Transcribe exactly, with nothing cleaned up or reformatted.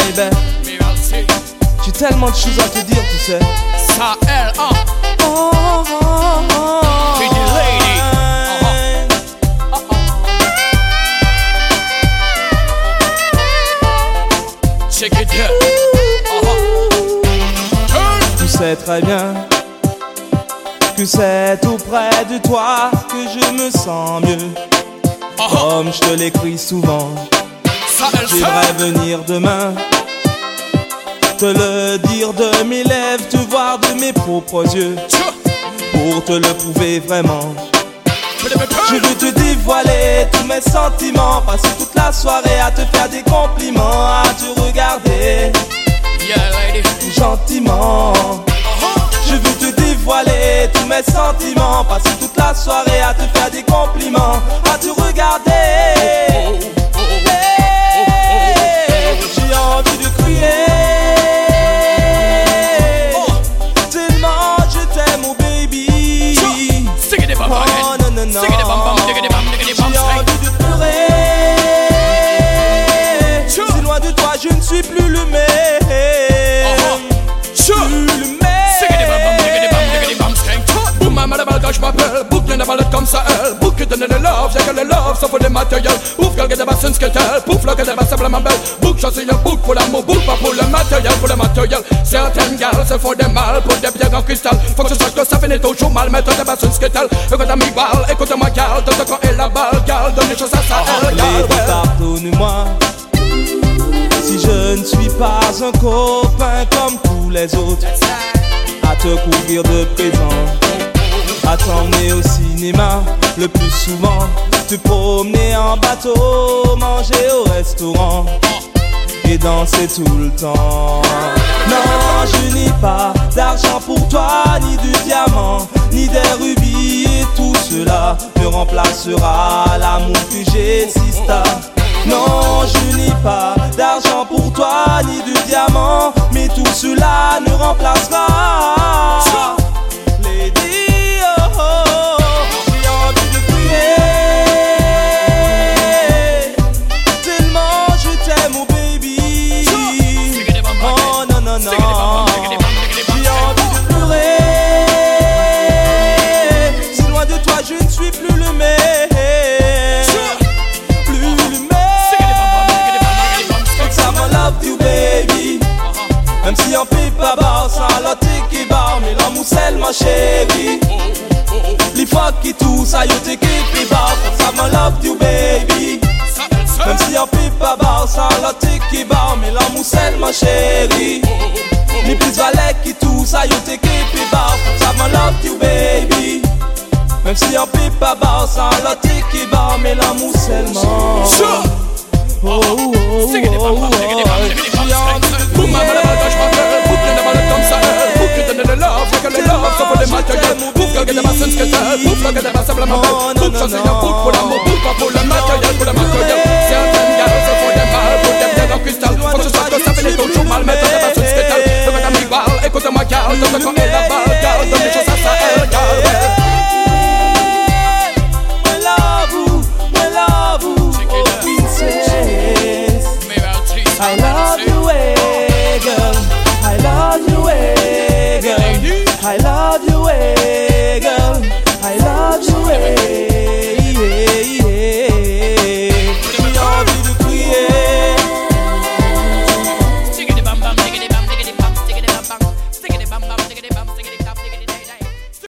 baby. J'ai tellement de choses à te dire, tu sais. Ça, elle, hein. Oh, oh, oh, Pretty lady. Uh-huh. Uh-uh. Check it out. Uh-huh. Tu sais très bien que c'est tout près de toi que je me sens mieux. Uh-huh. Comme je te l'écris souvent, Ça, elle, ça. j'aimerais venir demain te le dire de mes lèvres, te voir de mes propres yeux, pour te le prouver vraiment. Je veux te dévoiler tous mes sentiments, passer toute la soirée à te faire des compliments, à te regarder Yeah, lady. gentiment. Je veux te dévoiler tous mes sentiments, passer toute la soirée à te faire des compliments, à te regarder. Hey, j'ai envie de crier. Oh non non non, j'ai envie de pleurer. Si loin de toi je ne suis plus le même. Plus le même. Boum, ma malade, je m'appelle. Book, y'en a malade comme ça, elle. Book, you donne le love, j'ai que le love, ça faut des matériels. Ouf, qu'elle gagne ma sonne, ce qu'elle telle. Pouf, là, qu'elle va simplement belle. Book, j'en suis un book pour l'amour, book, pas pour le matériel, pour le matériel. Certaines gars se font des mal pour des pierres en cristal. Faut que je sache que ça finit toujours mal, mais toi, t'es ma sonne, ce qu'elle telle. Écoute, ami, balle, écoute-moi, gal, de quand elle la balle, gal, donne les choses à ça, elle, gal, pardonne-moi si je ne suis pas un copain comme tous les autres, à te couvrir de présents, à t'emmener au cinéma le plus souvent, te promener en bateau, manger au restaurant et danser tout le temps. Non, je n'ai pas d'argent pour toi, ni de diamants, ni des rubis, et tout cela ne remplacera l'amour que j'ai, Sista. Non, je n'ai pas d'argent pour toi, ni de diamants, mais tout cela ne remplacera. Lady, oh, oh, oh, j'ai envie de crier. Tellement je t'aime, oh baby. Oh non, non, non, j'ai envie de pleurer. Si loin de toi je ne suis plus le même. Love you baby. Même si on fait pas bas, sans l'autre qui bat, mais l'amour c'est ma chérie. Les fois qui tout ça yo te qui bat, ça me love you baby. Même si on fait pas bas, sans l'autre qui bat, mais l'amour c'est ma chérie. Les plus valets qui tout ça yo te qui bat, ça me love you baby. Même si on fait pas bas, sans l'autre qui bat, mais l'amour seulement. Oh, oh, oh, oh, oh, oh. Boum, ma malade, je m'appelle. Book, y'en a malade comme ça, elle. Book, you donne le love, j'ai que le love, ça faut des matériels. Book, qu'elle gagne ma sonne, ce qu'elle telle. Book, là, qu'elle va simplement belle. Book, j'en suis un book pour l'amour, book, pas pour le matériel, pour le matériel. Certaines gars